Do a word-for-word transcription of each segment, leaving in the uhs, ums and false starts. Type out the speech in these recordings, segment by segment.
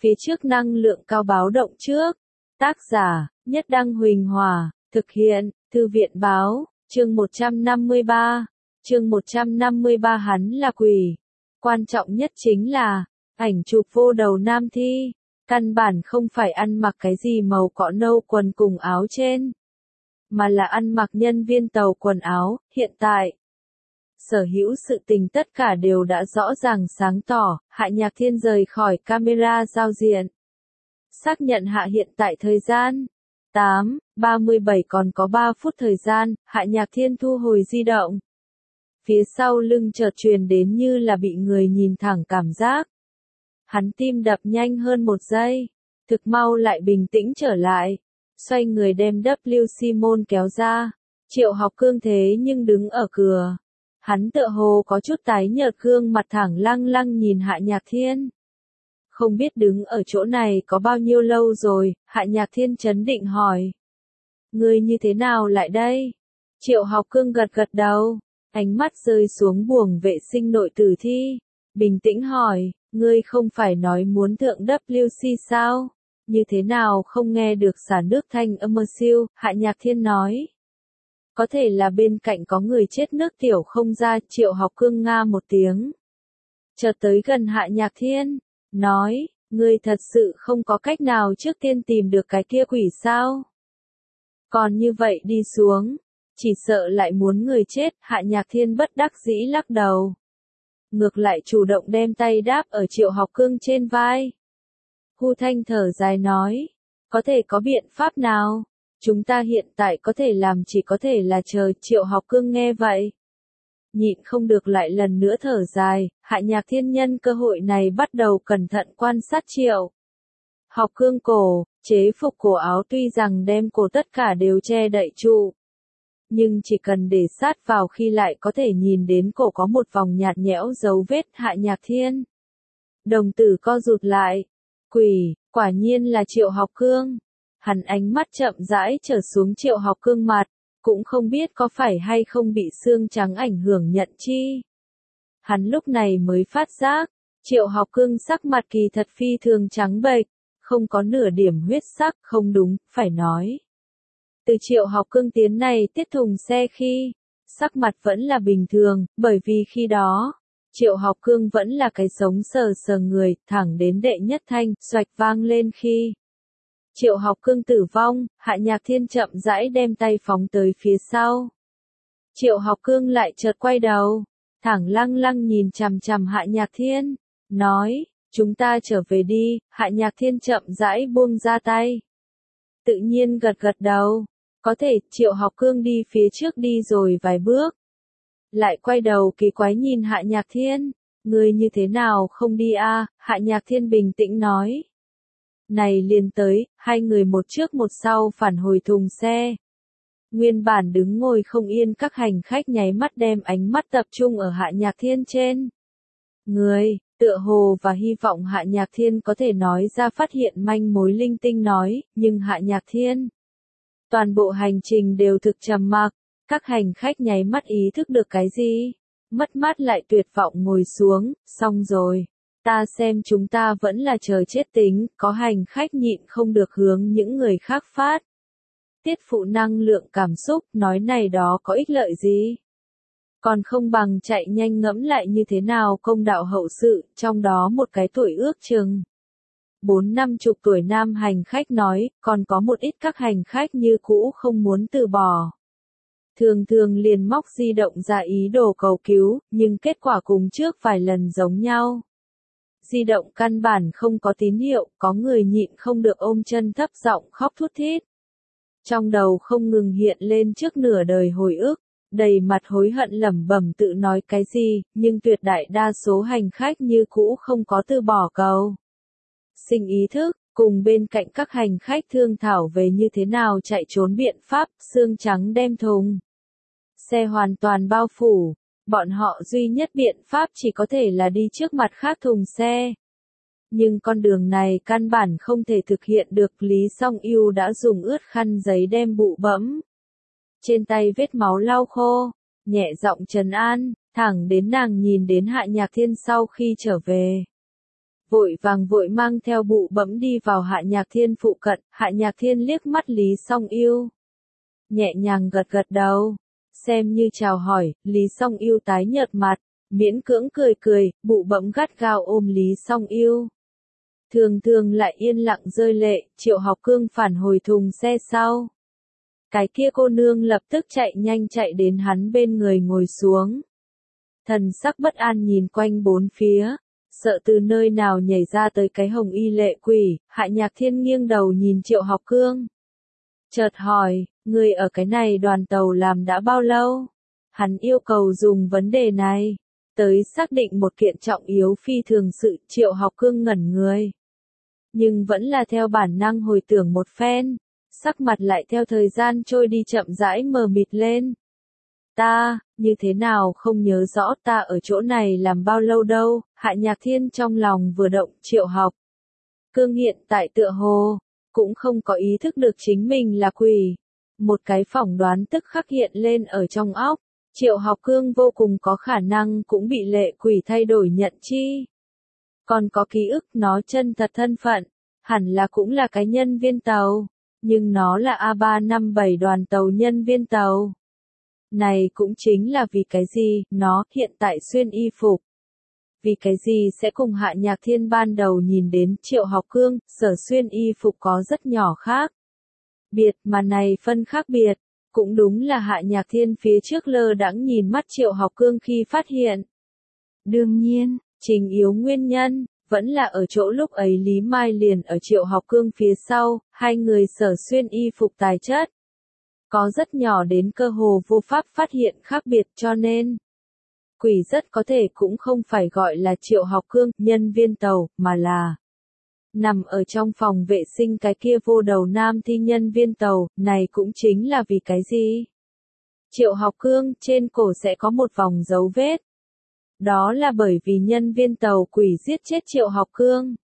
Phía trước năng lượng cao báo động trước. Tác giả, Nhất Đăng Huỳnh Hòa, thực hiện, Thư viện Báo, chương một trăm năm mươi ba. Chương một trăm năm mươi ba hắn là quỷ. Quan trọng nhất chính là, ảnh chụp vô đầu nam thi, căn bản không phải ăn mặc cái gì màu cỏ nâu quần cùng áo trên, mà là ăn mặc nhân viên tàu quần áo. Hiện tại, sở hữu sự tình tất cả đều đã rõ ràng sáng tỏ. Hạ Nhạc Thiên rời khỏi camera giao diện, xác nhận hạ hiện tại thời gian tám ba mươi bảy, còn có ba phút thời gian. Hạ Nhạc Thiên thu hồi di động. Phía sau lưng chợt truyền đến như là bị người nhìn thẳng cảm giác. Hắn tim đập nhanh hơn một giây, thực mau lại bình tĩnh trở lại, xoay người đem W xê môn kéo ra. Triệu Học Cương thế nhưng đứng ở cửa. Hắn tựa hồ có chút tái nhợt, gương mặt thẳng lăng lăng nhìn Hạ Nhạc Thiên. Không biết đứng ở chỗ này có bao nhiêu lâu rồi. Hạ Nhạc Thiên trấn định hỏi. Ngươi như thế nào lại đây? Triệu Học Cương gật gật đầu, ánh mắt rơi xuống buồng vệ sinh nội tử thi, bình tĩnh hỏi, ngươi không phải nói muốn thượng W C sao? Như thế nào không nghe được xả nước thanh âm siêu? Hạ Nhạc Thiên nói. Có thể là bên cạnh có người chết nước tiểu không ra. Triệu Học Cương nga một tiếng, chợt tới gần Hạ Nhạc Thiên, nói, ngươi thật sự không có cách nào trước tiên tìm được cái kia quỷ sao? Còn như vậy đi xuống, chỉ sợ lại muốn người chết. Hạ Nhạc Thiên bất đắc dĩ lắc đầu, ngược lại chủ động đem tay đáp ở Triệu Học Cương trên vai. Hu Thanh thở dài nói, có thể có biện pháp nào? Chúng ta hiện tại có thể làm chỉ có thể là chờ. Triệu Học Cương nghe vậy, nhịn không được lại lần nữa thở dài. Hạ Nhạc Thiên nhân cơ hội này bắt đầu cẩn thận quan sát Triệu Học Cương cổ. Chế phục cổ áo tuy rằng đem cổ tất cả đều che đậy trụ, nhưng chỉ cần để sát vào khi lại có thể nhìn đến cổ có một vòng nhạt nhẽo dấu vết. Hạ Nhạc Thiên đồng tử co rụt lại. Quỷ, quả nhiên là Triệu Học Cương. Hắn ánh mắt chậm rãi trở xuống Triệu Học Cương mặt, cũng không biết có phải hay không bị xương trắng ảnh hưởng nhận chi. Hắn lúc này mới phát giác, Triệu Học Cương sắc mặt kỳ thật phi thường trắng bệch, không có nửa điểm huyết sắc. Không đúng, phải nói, từ Triệu Học Cương tiến này tiết thùng xe khi, sắc mặt vẫn là bình thường, bởi vì khi đó, Triệu Học Cương vẫn là cái sống sờ sờ người, thẳng đến đệ nhất thanh, xoạch vang lên khi Triệu Học Cương tử vong. Hạ Nhạc Thiên chậm rãi đem tay phóng tới phía sau. Triệu Học Cương lại chợt quay đầu, thẳng lăng lăng nhìn chằm chằm Hạ Nhạc Thiên, nói, chúng ta trở về đi. Hạ Nhạc Thiên chậm rãi buông ra tay, tự nhiên gật gật đầu, có thể. Triệu Học Cương đi phía trước đi rồi vài bước, lại quay đầu kỳ quái nhìn Hạ Nhạc Thiên, ngươi như thế nào không đi a? À? Hạ Nhạc Thiên bình tĩnh nói. Này liền tới. Hai người một trước một sau phản hồi thùng xe. Nguyên bản đứng ngồi không yên các hành khách nháy mắt đem ánh mắt tập trung ở Hạ Nhạc Thiên trên người, tựa hồ và hy vọng Hạ Nhạc Thiên có thể nói ra phát hiện manh mối linh tinh nói, nhưng Hạ Nhạc Thiên toàn bộ hành trình đều thực trầm mặc. Các hành khách nháy mắt ý thức được cái gì, mất mát lại tuyệt vọng ngồi xuống. Xong rồi, ta xem chúng ta vẫn là chờ chết tính. Có hành khách nhịn không được hướng những người khác phát tiết phụ năng lượng cảm xúc, nói này đó có ích lợi gì? Còn không bằng chạy nhanh ngẫm lại như thế nào công đạo hậu sự. Trong đó một cái tuổi ước chừng bốn năm chục tuổi nam hành khách nói, còn có một ít các hành khách như cũ không muốn từ bỏ. Thường thường liền móc di động ra ý đồ cầu cứu, nhưng kết quả cùng trước vài lần giống nhau. Di động căn bản không có tín hiệu, có người nhịn không được ôm chân thấp giọng khóc thút thít. Trong đầu không ngừng hiện lên trước nửa đời hồi ức, đầy mặt hối hận lẩm bẩm tự nói cái gì, nhưng tuyệt đại đa số hành khách như cũ không có từ bỏ cầu sinh ý thức, cùng bên cạnh các hành khách thương thảo về như thế nào chạy trốn biện pháp. Sương trắng đem thùng xe hoàn toàn bao phủ, bọn họ duy nhất biện pháp chỉ có thể là đi trước mặt khác thùng xe. Nhưng con đường này căn bản không thể thực hiện được. Lý Song Yêu đã dùng ướt khăn giấy đem bụ bẫm trên tay vết máu lau khô, nhẹ giọng trấn an, thẳng đến nàng nhìn đến Hạ Nhạc Thiên sau khi trở về. vội vàng vội mang theo bụ bẫm đi vào Hạ Nhạc Thiên phụ cận, Hạ Nhạc Thiên liếc mắt Lý Song Yêu. Nhẹ nhàng gật gật đầu, xem như chào hỏi, Lý Song Yêu tái nhợt mặt, miễn cưỡng cười cười, bụ bẫm gắt gao ôm Lý Song Yêu. Thường thường lại yên lặng rơi lệ, Triệu Học Cương phản hồi thùng xe sau. Cái kia cô nương lập tức chạy nhanh chạy đến hắn bên người ngồi xuống. Thần sắc bất an nhìn quanh bốn phía, sợ từ nơi nào nhảy ra tới cái hồng y lệ quỷ, Hạ Nhạc Thiên nghiêng đầu nhìn Triệu Học Cương. Chợt hỏi, người ở cái này đoàn tàu làm đã bao lâu? Hắn yêu cầu dùng vấn đề này, tới xác định một kiện trọng yếu phi thường sự. Triệu Học Cương ngẩn người. Nhưng vẫn là theo bản năng hồi tưởng một phen, sắc mặt lại theo thời gian trôi đi chậm rãi mờ mịt lên. Ta, như thế nào không nhớ rõ ta ở chỗ này làm bao lâu đâu, Hạ Nhạc Thiên trong lòng vừa động. Triệu Học Cương hiện tại tựa hồ, cũng không có ý thức được chính mình là quỷ. Một cái phỏng đoán tức khắc hiện lên ở trong óc, Triệu Học Cương vô cùng có khả năng cũng bị lệ quỷ thay đổi nhận chi. Còn có ký ức nó chân thật thân phận, hẳn là cũng là cái nhân viên tàu, nhưng nó là A ba năm bảy đoàn tàu nhân viên tàu. Này cũng chính là vì cái gì, nó hiện tại xuyên y phục. Vì cái gì sẽ cùng Hạ Nhạc Thiên ban đầu nhìn đến Triệu Học Cương, sở xuyên y phục có rất nhỏ khác biệt mà này phân khác biệt, cũng đúng là Hạ Nhạc Thiên phía trước lơ đãng nhìn mắt Triệu Học Cương khi phát hiện. Đương nhiên, trình yếu nguyên nhân, vẫn là ở chỗ lúc ấy Lý Mai liền ở Triệu Học Cương phía sau, hai người sở xuyên y phục tài chất. Có rất nhỏ đến cơ hồ vô pháp phát hiện khác biệt cho nên. Quỷ rất có thể cũng không phải gọi là Triệu Học Cương, nhân viên tàu, mà là nằm ở trong phòng vệ sinh cái kia vô đầu nam thi nhân viên tàu, này cũng chính là vì cái gì? Triệu Học Cương trên cổ sẽ có một vòng dấu vết. Đó là bởi vì nhân viên tàu quỷ giết chết Triệu Học Cương.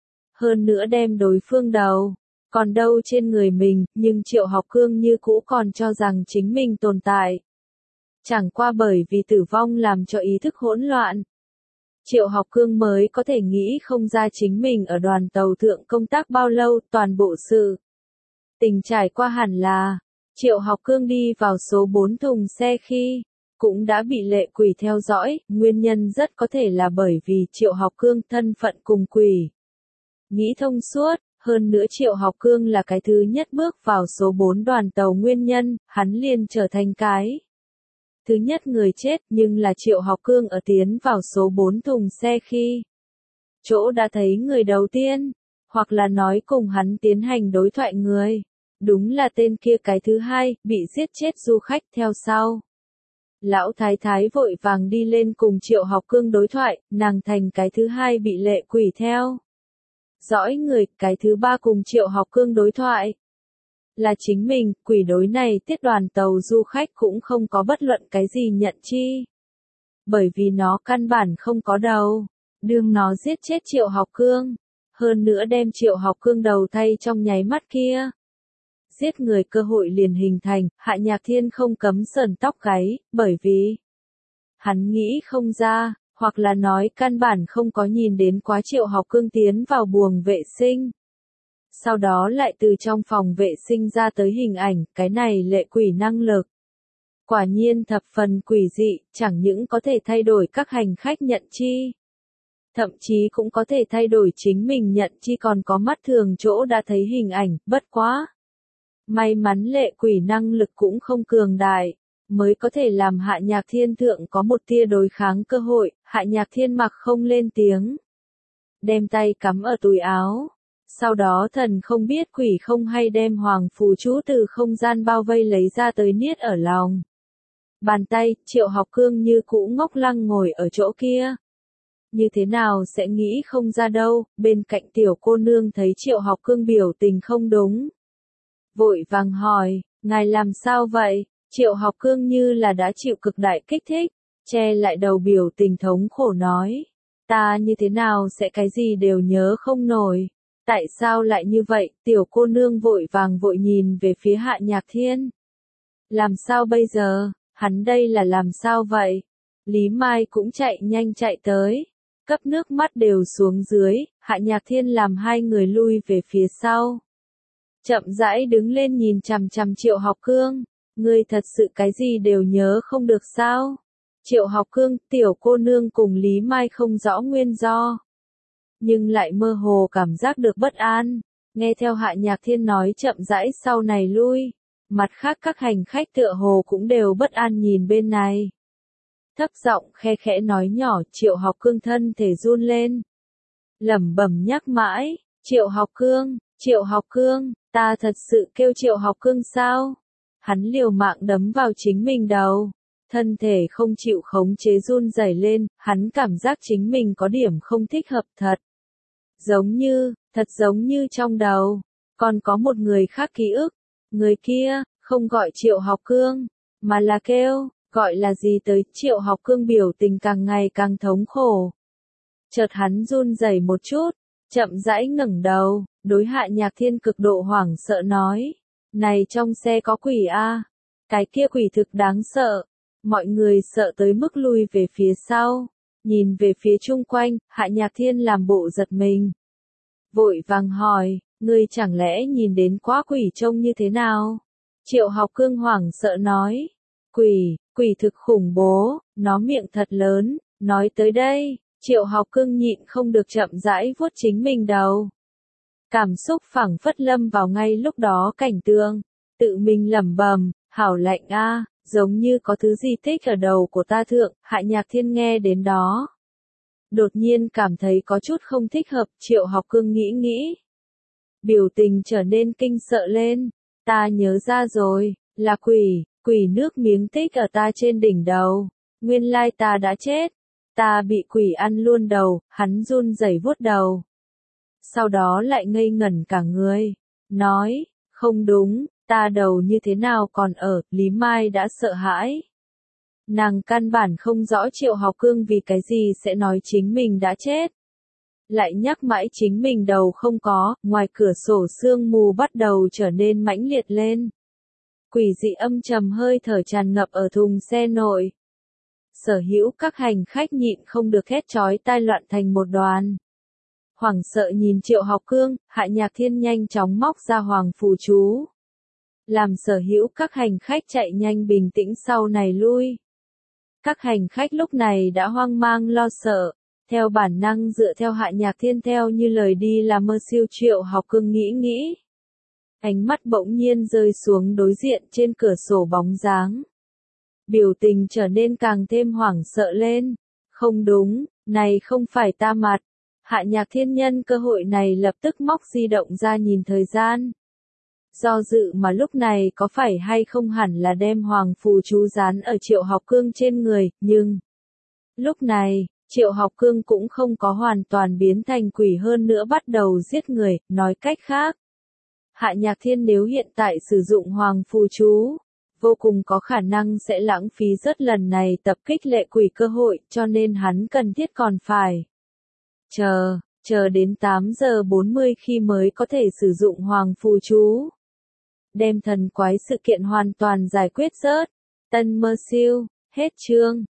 Hơn nữa đem đối phương đầu, còn đâu trên người mình, nhưng Triệu Học Cương như cũ còn cho rằng chính mình tồn tại. Chẳng qua bởi vì tử vong làm cho ý thức hỗn loạn. Triệu Học Cương mới có thể nghĩ không ra chính mình ở đoàn tàu thượng công tác bao lâu, toàn bộ sự tình trải qua hẳn là, Triệu Học Cương đi vào số bốn thùng xe khi, cũng đã bị lệ quỷ theo dõi, nguyên nhân rất có thể là bởi vì Triệu Học Cương thân phận cùng quỷ. Nghĩ thông suốt, hơn nữa Triệu Học Cương là cái thứ nhất bước vào số bốn đoàn tàu nguyên nhân, hắn liền trở thành cái thứ nhất người chết, nhưng là Triệu Học Cương ở tiến vào số bốn thùng xe khi chỗ đã thấy người đầu tiên, hoặc là nói cùng hắn tiến hành đối thoại người, đúng là tên kia cái thứ hai, bị giết chết du khách theo sau. Lão Thái Thái vội vàng đi lên cùng Triệu Học Cương đối thoại, nàng thành cái thứ hai bị lệ quỷ theo dõi người, cái thứ ba cùng Triệu Học Cương đối thoại. Là chính mình, quỷ đối này tiết đoàn tàu du khách cũng không có bất luận cái gì nhận chi. Bởi vì nó căn bản không có đầu, đương nó giết chết Triệu Học Cương, hơn nữa đem Triệu Học Cương đầu thay trong nháy mắt kia. Giết người cơ hội liền hình thành, Hạ Nhạc Thiên không cấm sờn tóc gáy, bởi vì hắn nghĩ không ra, hoặc là nói căn bản không có nhìn đến quá Triệu Học Cương tiến vào buồng vệ sinh. Sau đó lại từ trong phòng vệ sinh ra tới hình ảnh, cái này lệ quỷ năng lực. Quả nhiên thập phần quỷ dị, chẳng những có thể thay đổi các hành khách nhận chi. Thậm chí cũng có thể thay đổi chính mình nhận chi, còn có mắt thường chỗ đã thấy hình ảnh, bất quá. May mắn lệ quỷ năng lực cũng không cường đại, mới có thể làm Hạ Nhạc Thiên thượng có một tia đối kháng cơ hội. Hạ Nhạc Thiên mặc không lên tiếng, đem tay cắm ở túi áo. Sau đó thần không biết quỷ không hay đem hoàng phù chú từ không gian bao vây lấy ra tới niết ở lòng bàn tay. Triệu Học Cương như cũ ngốc lăng ngồi ở chỗ kia. Như thế nào sẽ nghĩ không ra đâu, bên cạnh tiểu cô nương thấy Triệu Học Cương biểu tình không đúng. Vội vàng hỏi, ngài làm sao vậy? Triệu Học Cương như là đã chịu cực đại kích thích, che lại đầu biểu tình thống khổ nói. Ta như thế nào sẽ cái gì đều nhớ không nổi. Tại sao lại như vậy? Tiểu cô nương vội vàng vội nhìn về phía Hạ Nhạc Thiên. Làm sao bây giờ? Hắn đây là làm sao vậy? Lý Mai cũng chạy nhanh chạy tới. cấp nước mắt đều xuống dưới, Hạ Nhạc Thiên làm hai người lui về phía sau. Chậm rãi đứng lên nhìn chằm chằm Triệu Học Cương, ngươi thật sự cái gì đều nhớ không được sao? Triệu Học Cương, tiểu cô nương cùng Lý Mai không rõ nguyên do, nhưng lại mơ hồ cảm giác được bất an, nghe theo Hạ Nhạc Thiên nói chậm rãi sau này lui, mặt khác các hành khách tựa hồ cũng đều bất an nhìn bên này. Thấp giọng khe khẽ nói nhỏ, Triệu Học Cương thân thể run lên, lẩm bẩm nhắc mãi, Triệu Học Cương, Triệu Học Cương, ta thật sự kêu Triệu Học Cương sao? Hắn liều mạng đấm vào chính mình đầu, thân thể không chịu khống chế run rẩy lên, hắn cảm giác chính mình có điểm không thích hợp thật. Giống như, thật giống như trong đầu, còn có một người khác ký ức, người kia, không gọi Triệu Học Cương, mà là kêu, gọi là gì tới, Triệu Học Cương biểu tình càng ngày càng thống khổ. Chợt hắn run rẩy một chút, chậm rãi ngẩng đầu, đối Hạ Nhạc Thiên cực độ hoảng sợ nói, này trong xe có quỷ a, cái kia quỷ thực đáng sợ. Mọi người sợ tới mức lui về phía sau, nhìn về phía chung quanh, Hạ Nhạc Thiên làm bộ giật mình. Vội vàng hỏi, ngươi chẳng lẽ nhìn đến quá quỷ trông như thế nào? Triệu Học Cương hoảng sợ nói, quỷ, quỷ thực khủng bố, nó miệng thật lớn, nói tới đây, Triệu Học Cương nhịn không được chậm rãi vuốt chính mình đầu. Cảm xúc phảng phất lâm vào ngay lúc đó cảnh tượng, tự mình lẩm bẩm, hảo lạnh a. Giống như có thứ gì thích ở đầu của ta thượng, Hạ Nhạc Thiên nghe đến đó. Đột nhiên cảm thấy có chút không thích hợp, Triệu Học Cương nghĩ nghĩ. Biểu tình trở nên kinh sợ lên, ta nhớ ra rồi, là quỷ, quỷ nước miếng tích ở ta trên đỉnh đầu, nguyên lai ta đã chết, ta bị quỷ ăn luôn đầu, hắn run rẩy vuốt đầu. Sau đó lại ngây ngẩn cả người, nói, không đúng. Ta đầu như thế nào còn ở, Lý Mai đã sợ hãi. Nàng căn bản không rõ Triệu Học Cương vì cái gì sẽ nói chính mình đã chết. Lại nhắc mãi chính mình đầu không có, ngoài cửa sổ sương mù bắt đầu trở nên mãnh liệt lên. Quỷ dị âm trầm hơi thở tràn ngập ở thùng xe nội. Sở hữu các hành khách nhịn không được hét chói tai loạn thành một đoàn. Hoảng sợ nhìn Triệu Học Cương, Hạ Nhạc Thiên nhanh chóng móc ra hoàng phù chú. Làm sở hữu các hành khách chạy nhanh bình tĩnh sau này lui. Các hành khách lúc này đã hoang mang lo sợ, theo bản năng dựa theo Hạ Nhạc Thiên theo như lời đi là mơ siêu. Triệu Học Cương nghĩ nghĩ. Ánh mắt bỗng nhiên rơi xuống đối diện trên cửa sổ bóng dáng. Biểu tình trở nên càng thêm hoảng sợ lên. Không đúng, này không phải ta mặt. Hạ Nhạc Thiên nhân cơ hội này lập tức móc di động ra nhìn thời gian. Do dự mà lúc này có phải hay không hẳn là đem hoàng phù chú dán ở Triệu Học Cương trên người, nhưng lúc này, Triệu Học Cương cũng không có hoàn toàn biến thành quỷ hơn nữa bắt đầu giết người, nói cách khác. Hạ Nhạc Thiên nếu hiện tại sử dụng hoàng phù chú, vô cùng có khả năng sẽ lãng phí rất lần này tập kích lệ quỷ cơ hội, cho nên hắn cần thiết còn phải chờ, chờ đến tám giờ bốn mươi khi mới có thể sử dụng hoàng phù chú. Đem thần quái sự kiện hoàn toàn giải quyết rớt. Tân mơ siêu, hết chương.